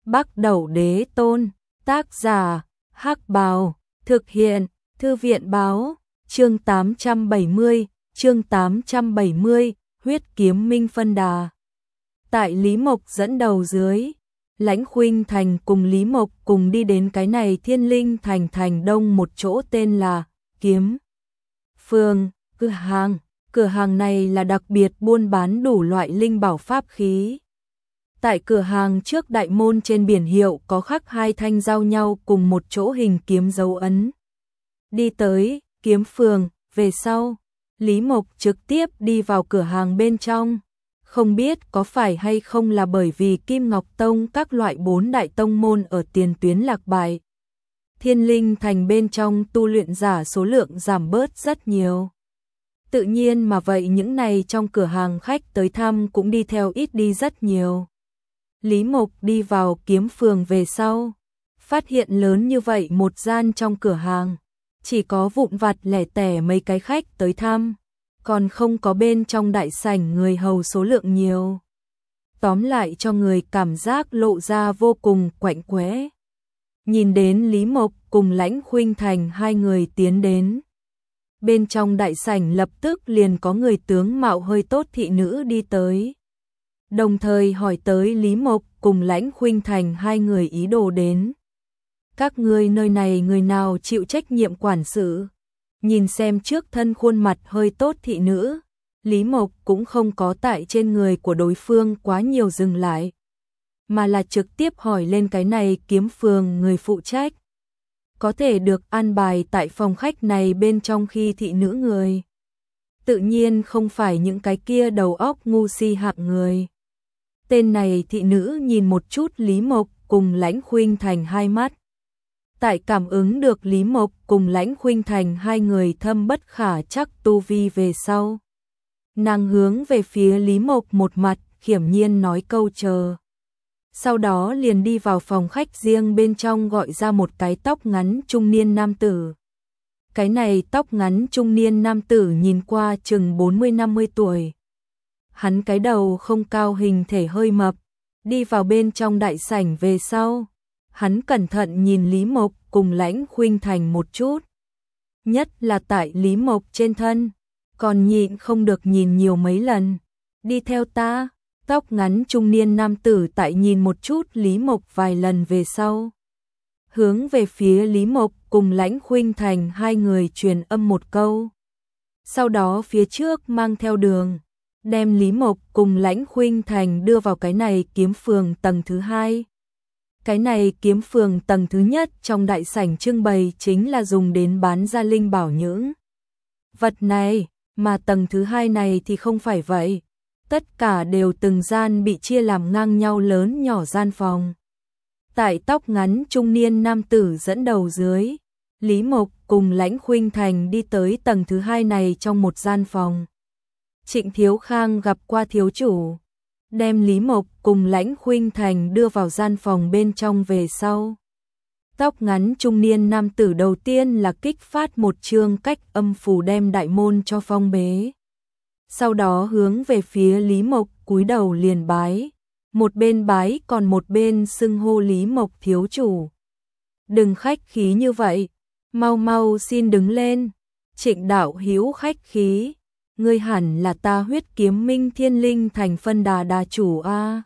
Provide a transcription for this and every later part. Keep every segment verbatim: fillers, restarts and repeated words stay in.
Bắc Đẩu Đế Tôn, tác giả, Hắc Bào, thực hiện, Thư viện báo, chương tám trăm bảy mươi, chương tám trăm bảy mươi, huyết kiếm minh phân đà. Tại Lý Mộc dẫn đầu dưới, Lãnh Khuynh Thành cùng Lý Mộc cùng đi đến cái này Thiên Linh Thành thành đông một chỗ tên là Kiếm Phường, cửa hàng. Cửa hàng này là đặc biệt buôn bán đủ loại linh bảo pháp khí. Tại cửa hàng trước đại môn trên biển hiệu có khắc hai thanh giao nhau cùng một chỗ hình kiếm dấu ấn. Đi tới Kiếm Phường, về sau, Lý Mộc trực tiếp đi vào cửa hàng bên trong. Không biết có phải hay không là bởi vì Kim Ngọc Tông các loại bốn đại tông môn ở tiền tuyến lạc bại. Thiên Linh Thành bên trong tu luyện giả số lượng giảm bớt rất nhiều. Tự nhiên mà vậy những này trong cửa hàng khách tới thăm cũng đi theo ít đi rất nhiều. Lý Mộc đi vào Kiếm Phường về sau, phát hiện lớn như vậy một gian trong cửa hàng, chỉ có vụn vặt lẻ tẻ mấy cái khách tới thăm, còn không có bên trong đại sảnh người hầu số lượng nhiều. Tóm lại cho người cảm giác lộ ra vô cùng quạnh quẽ. Nhìn đến Lý Mộc cùng Lãnh Khuynh Thành hai người tiến đến. Bên trong đại sảnh lập tức liền có người tướng mạo hơi tốt thị nữ đi tới. Đồng thời hỏi tới Lý Mộc cùng Lãnh Khuynh Thành hai người ý đồ đến. Các ngươi nơi này người nào chịu trách nhiệm quản sự? Nhìn xem trước thân khuôn mặt hơi tốt thị nữ, Lý Mộc cũng không có tại trên người của đối phương quá nhiều dừng lại, mà là trực tiếp hỏi lên cái này Kiếm Phường người phụ trách. Có thể được an bài tại phòng khách này bên trong khi thị nữ người. Tự nhiên không phải những cái kia đầu óc ngu si hạng người. Tên này thị nữ nhìn một chút Lý Mộc cùng Lãnh Khuynh Thành hai mắt. Tại cảm ứng được Lý Mộc cùng Lãnh Khuynh Thành hai người thâm bất khả chắc tu vi về sau. Nàng hướng về phía Lý Mộc một mặt khiểm nhiên nói câu chờ. Sau đó liền đi vào phòng khách riêng bên trong gọi ra một cái tóc ngắn trung niên nam tử. Cái này tóc ngắn trung niên nam tử nhìn qua chừng bốn mươi năm mươi tuổi. Hắn cái đầu không cao hình thể hơi mập, đi vào bên trong đại sảnh về sau. Hắn cẩn thận nhìn Lý Mộc cùng Lãnh Khuynh Thành một chút. Nhất là tại Lý Mộc trên thân, còn nhịn không được nhìn nhiều mấy lần. Đi theo ta. Tóc ngắn trung niên nam tử tại nhìn một chút Lý Mộc vài lần về sau. Hướng về phía Lý Mộc cùng Lãnh Khuynh Thành hai người truyền âm một câu. Sau đó phía trước mang theo đường, đem Lý Mộc cùng Lãnh Khuynh Thành đưa vào cái này Kiếm Phường tầng thứ hai. Cái này Kiếm Phường tầng thứ nhất trong đại sảnh trưng bày chính là dùng đến bán ra linh bảo những vật này, mà tầng thứ hai này thì không phải vậy. Tất cả đều từng gian bị chia làm ngang nhau lớn nhỏ gian phòng. Tại tóc ngắn trung niên nam tử dẫn đầu dưới, Lý Mộc cùng Lãnh Khuynh Thành đi tới tầng thứ hai này trong một gian phòng. Trịnh Thiếu Khang gặp qua thiếu chủ, đem Lý Mộc cùng Lãnh Khuynh Thành đưa vào gian phòng bên trong về sau. Tóc ngắn trung niên nam tử đầu tiên là kích phát một chương cách âm phù đem đại môn cho phong bế. Sau đó hướng về phía Lý Mộc cúi đầu liền bái, một bên bái còn một bên xưng hô Lý Mộc thiếu chủ. Đừng khách khí như vậy, mau mau xin đứng lên. Trịnh đạo hữu khách khí, ngươi hẳn là ta huyết kiếm minh Thiên Linh Thành phân đà đà chủ a.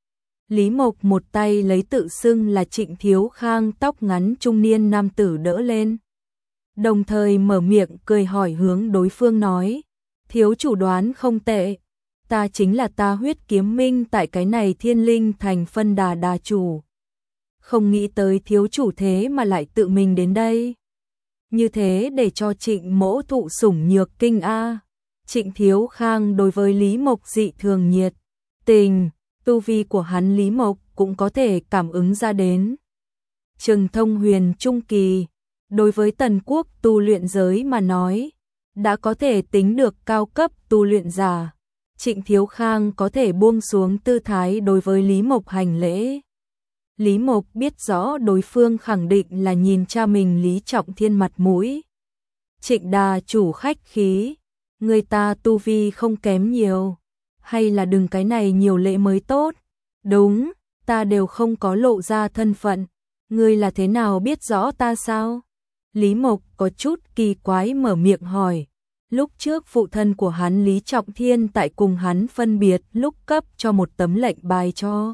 Lý Mộc một tay lấy tự xưng là Trịnh Thiếu Khang tóc ngắn trung niên nam tử đỡ lên. Đồng thời mở miệng cười hỏi hướng đối phương nói. Thiếu chủ đoán không tệ, ta chính là ta huyết kiếm minh tại cái này Thiên Linh Thành phân đà đà chủ. Không nghĩ tới thiếu chủ thế mà lại tự mình đến đây. Như thế để cho Trịnh mỗ thụ sủng nhược kinh a. Trịnh Thiếu Khang đối với Lý Mộc dị thường nhiệt tình, tu vi của hắn Lý Mộc cũng có thể cảm ứng ra đến. Trừng thông huyền trung kỳ, đối với tần quốc tu luyện giới mà nói, đã có thể tính được cao cấp tu luyện giả. Trịnh Thiếu Khang có thể buông xuống tư thái đối với Lý Mộc hành lễ. Lý Mộc biết rõ đối phương khẳng định là nhìn cha mình Lý Trọng Thiên mặt mũi. Trịnh đà chủ khách khí, người ta tu vi không kém nhiều, hay là đừng cái này nhiều lễ mới tốt. Đúng, ta đều không có lộ ra thân phận, ngươi là thế nào biết rõ ta sao? Lý Mộc có chút kỳ quái mở miệng hỏi. Lúc trước phụ thân của hắn Lý Trọng Thiên tại cùng hắn phân biệt lúc cấp cho một tấm lệnh bài cho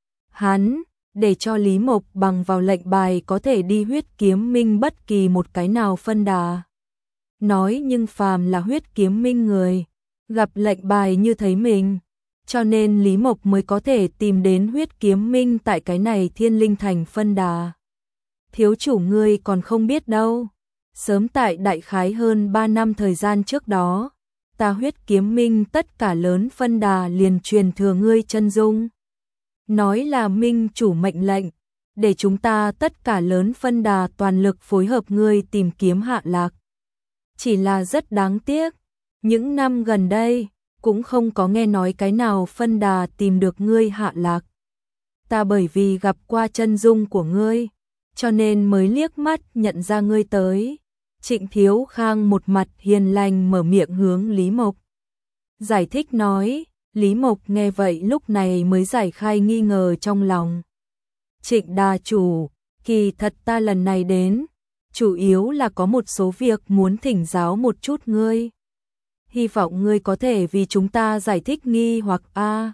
hắn, để cho Lý Mộc bằng vào lệnh bài có thể đi huyết kiếm minh bất kỳ một cái nào phân đà. Nói nhưng phàm là huyết kiếm minh người, gặp lệnh bài như thấy mình, cho nên Lý Mộc mới có thể tìm đến huyết kiếm minh tại cái này Thiên Linh Thành phân đà. Thiếu chủ ngươi còn không biết đâu, sớm tại đại khái hơn ba năm thời gian trước đó, ta huyết kiếm minh tất cả lớn phân đà liền truyền thừa ngươi chân dung. Nói là minh chủ mệnh lệnh, để chúng ta tất cả lớn phân đà toàn lực phối hợp ngươi tìm kiếm Hạ Lạc. Chỉ là rất đáng tiếc, những năm gần đây, cũng không có nghe nói cái nào phân đà tìm được ngươi Hạ Lạc. Ta bởi vì gặp qua chân dung của ngươi, cho nên mới liếc mắt nhận ra ngươi tới. Trịnh Thiếu Khang một mặt hiền lành mở miệng hướng Lý Mộc giải thích nói. Lý Mộc nghe vậy lúc này mới giải khai nghi ngờ trong lòng. Trịnh đà chủ, kỳ thật ta lần này đến, chủ yếu là có một số việc muốn thỉnh giáo một chút ngươi. Hy vọng ngươi có thể vì chúng ta giải thích nghi hoặc a.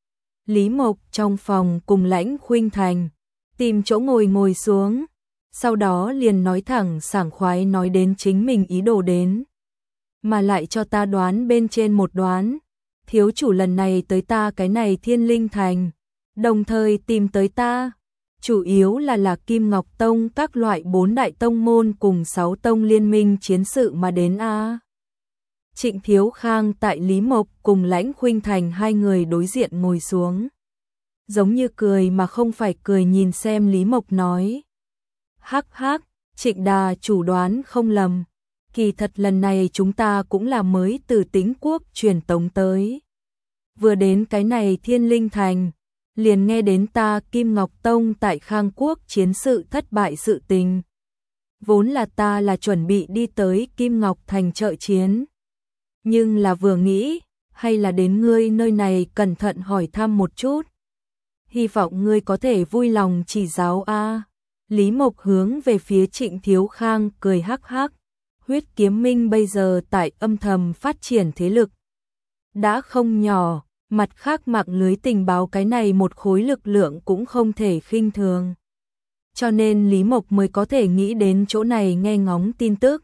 Lý Mộc trong phòng cùng Lãnh Khuynh Thành, tìm chỗ ngồi ngồi xuống, sau đó liền nói thẳng sảng khoái nói đến chính mình ý đồ đến. Mà lại cho ta đoán bên trên một đoán. Thiếu chủ lần này tới ta cái này Thiên Linh Thành, đồng thời tìm tới ta, chủ yếu là là Kim Ngọc Tông các loại bốn đại tông môn cùng sáu tông liên minh chiến sự mà đến a. Trịnh Thiếu Khang tại Lý Mộc cùng Lãnh Khuynh Thành hai người đối diện ngồi xuống, giống như cười mà không phải cười nhìn xem Lý Mộc nói. Hắc hắc, Trịnh đà chủ đoán không lầm. Kỳ thật lần này chúng ta cũng là mới từ Tĩnh Quốc truyền tống tới. Vừa đến cái này Thiên Linh Thành, liền nghe đến ta Kim Ngọc Tông tại Khang Quốc chiến sự thất bại sự tình. Vốn là ta là chuẩn bị đi tới Kim Ngọc Thành trợ chiến. Nhưng là vừa nghĩ, hay là đến ngươi nơi này cẩn thận hỏi thăm một chút. Hy vọng ngươi có thể vui lòng chỉ giáo a. Lý Mộc hướng về phía Trịnh Thiếu Khang cười hắc hắc. Huyết kiếm minh bây giờ tại âm thầm phát triển thế lực đã không nhỏ, mặt khác mạng lưới tình báo cái này một khối lực lượng cũng không thể khinh thường. Cho nên Lý Mộc mới có thể nghĩ đến chỗ này nghe ngóng tin tức.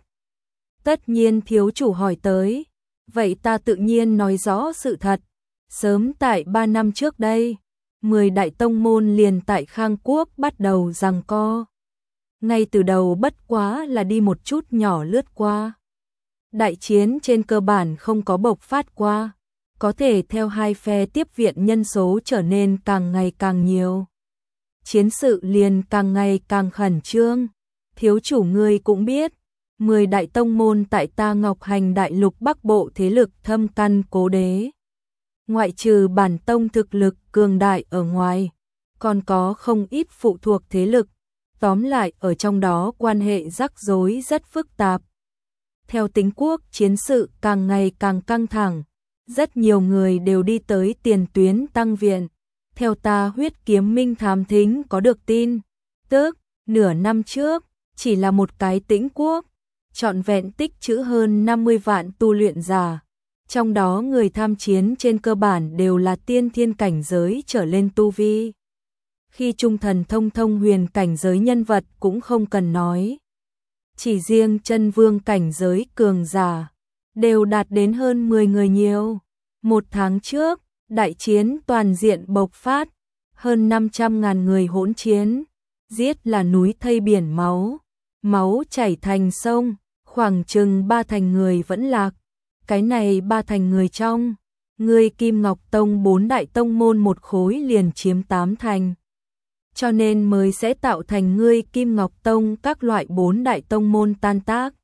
Tất nhiên thiếu chủ hỏi tới, vậy ta tự nhiên nói rõ sự thật. Sớm tại ba năm trước đây, mười đại tông môn liền tại Khang Quốc bắt đầu giằng co. Ngay từ đầu bất quá là đi một chút nhỏ lướt qua. Đại chiến trên cơ bản không có bộc phát qua, có thể theo hai phe tiếp viện nhân số trở nên càng ngày càng nhiều. Chiến sự liền càng ngày càng khẩn trương. Thiếu chủ ngươi cũng biết, mười đại tông môn tại ta Ngọc Hành đại lục Bắc Bộ thế lực thâm căn cố đế. Ngoại trừ bản tông thực lực cường đại ở ngoài, còn có không ít phụ thuộc thế lực. Tóm lại ở trong đó quan hệ rắc rối rất phức tạp. Theo Tĩnh Quốc chiến sự càng ngày càng căng thẳng, rất nhiều người đều đi tới tiền tuyến tăng viện. Theo ta huyết kiếm minh thám thính có được tin, tức nửa năm trước, chỉ là một cái Tĩnh Quốc, trọn vẹn tích trữ hơn năm mươi vạn tu luyện giả. Trong đó người tham chiến trên cơ bản đều là tiên thiên cảnh giới trở lên tu vi. Khi trung thần thông thông huyền cảnh giới nhân vật cũng không cần nói. Chỉ riêng chân vương cảnh giới cường giả, đều đạt đến hơn mười người nhiều. Một tháng trước, đại chiến toàn diện bộc phát, hơn năm trăm ngàn người hỗn chiến, giết là núi thây biển máu, máu chảy thành sông, khoảng chừng ba thành người vẫn lạc. Cái này ba thành người trong, người Kim Ngọc Tông bốn đại tông môn một khối liền chiếm tám thành. Cho nên mới sẽ tạo thành ngươi Kim Ngọc Tông các loại bốn đại tông môn tan tác.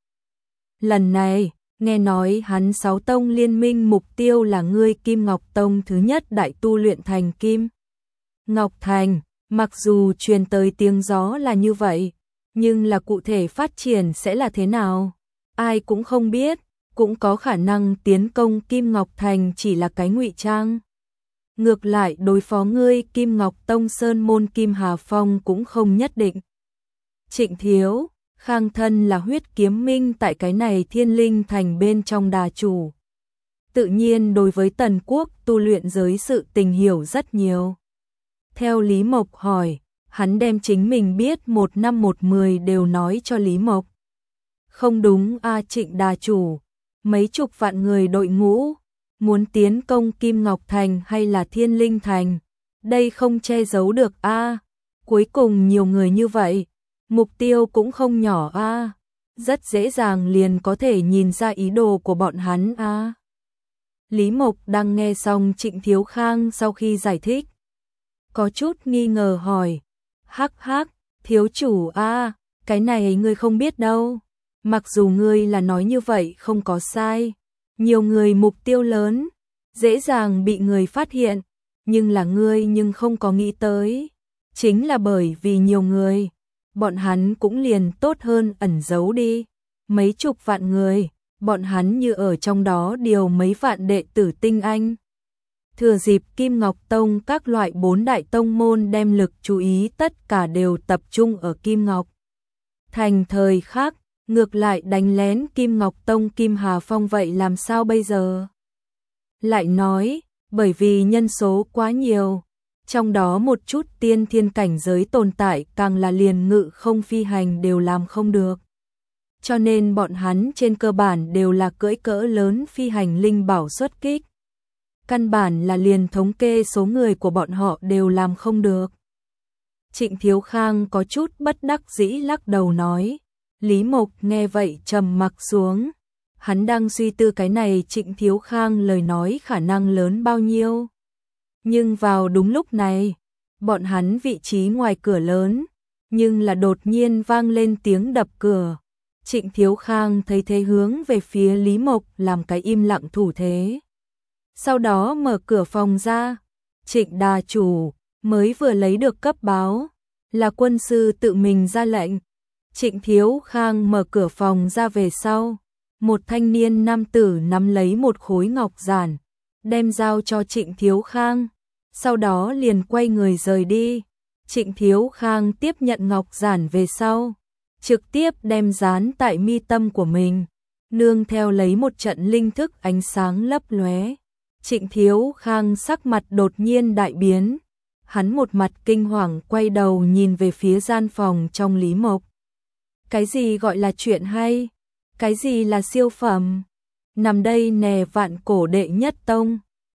Lần này, nghe nói hắn sáu tông liên minh mục tiêu là ngươi Kim Ngọc Tông thứ nhất đại tu luyện thành Kim Ngọc Thành, mặc dù truyền tới tiếng gió là như vậy, nhưng là cụ thể phát triển sẽ là thế nào, ai cũng không biết, cũng có khả năng tiến công Kim Ngọc Thành chỉ là cái ngụy trang. ngược lại đối phó ngươi Kim Ngọc Tông Sơn môn Kim Hà Phong cũng không nhất định. Trịnh Thiếu Khang thân là huyết kiếm minh tại cái này Thiên Linh Thành bên trong đà chủ. Tự nhiên đối với Tần Quốc tu luyện giới sự tình hiểu rất nhiều. Theo Lý Mộc hỏi, hắn đem chính mình biết một năm một mười đều nói cho Lý Mộc. Không đúng a Trịnh đà chủ, mấy chục vạn người đội ngũ, muốn tiến công Kim Ngọc Thành hay là Thiên Linh Thành, đây không che giấu được a cuối cùng nhiều người như vậy, mục tiêu cũng không nhỏ a rất dễ dàng liền có thể nhìn ra ý đồ của bọn hắn a Lý Mộc đang nghe xong Trịnh Thiếu Khang sau khi giải thích. Có chút nghi ngờ hỏi, hắc hắc, thiếu chủ a cái này ngươi không biết đâu. Mặc dù ngươi là nói như vậy không có sai, nhiều người mục tiêu lớn, dễ dàng bị người phát hiện, nhưng là ngươi nhưng không có nghĩ tới. Chính là bởi vì nhiều người, bọn hắn cũng liền tốt hơn ẩn giấu đi. Mấy chục vạn người, bọn hắn như ở trong đó điều mấy vạn đệ tử tinh anh. Thừa dịp Kim Ngọc Tông các loại bốn đại tông môn đem lực chú ý tất cả đều tập trung ở Kim Ngọc Thành thời khác, ngược lại đánh lén Kim Ngọc Tông Kim Hà Phong vậy làm sao bây giờ? Lại nói, bởi vì nhân số quá nhiều, trong đó một chút tiên thiên cảnh giới tồn tại càng là liền ngự không phi hành đều làm không được. Cho nên bọn hắn trên cơ bản đều là cưỡi cỡ lớn phi hành linh bảo xuất kích. Căn bản là liền thống kê số người của bọn họ đều làm không được. Trịnh Thiếu Khang có chút bất đắc dĩ lắc đầu nói. Lý Mộc nghe vậy trầm mặc xuống. Hắn đang suy tư cái này Trịnh Thiếu Khang lời nói khả năng lớn bao nhiêu. Nhưng vào đúng lúc này, bọn hắn vị trí ngoài cửa lớn, nhưng là đột nhiên vang lên tiếng đập cửa. Trịnh Thiếu Khang thấy thế hướng về phía Lý Mộc làm cái im lặng thủ thế. Sau đó mở cửa phòng ra, Trịnh đà chủ mới vừa lấy được cấp báo, là quân sư tự mình ra lệnh. Trịnh Thiếu Khang mở cửa phòng ra về sau, một thanh niên nam tử nắm lấy một khối ngọc giản, đem giao cho Trịnh Thiếu Khang, sau đó liền quay người rời đi. Trịnh Thiếu Khang tiếp nhận ngọc giản về sau, trực tiếp đem dán tại mi tâm của mình, nương theo lấy một trận linh thức ánh sáng lấp lóe. Trịnh Thiếu Khang sắc mặt đột nhiên đại biến, hắn một mặt kinh hoàng quay đầu nhìn về phía gian phòng trong Lý Mộc. Cái gì gọi là chuyện hay? Cái gì là siêu phẩm? Nằm đây nè vạn cổ đệ nhất tông.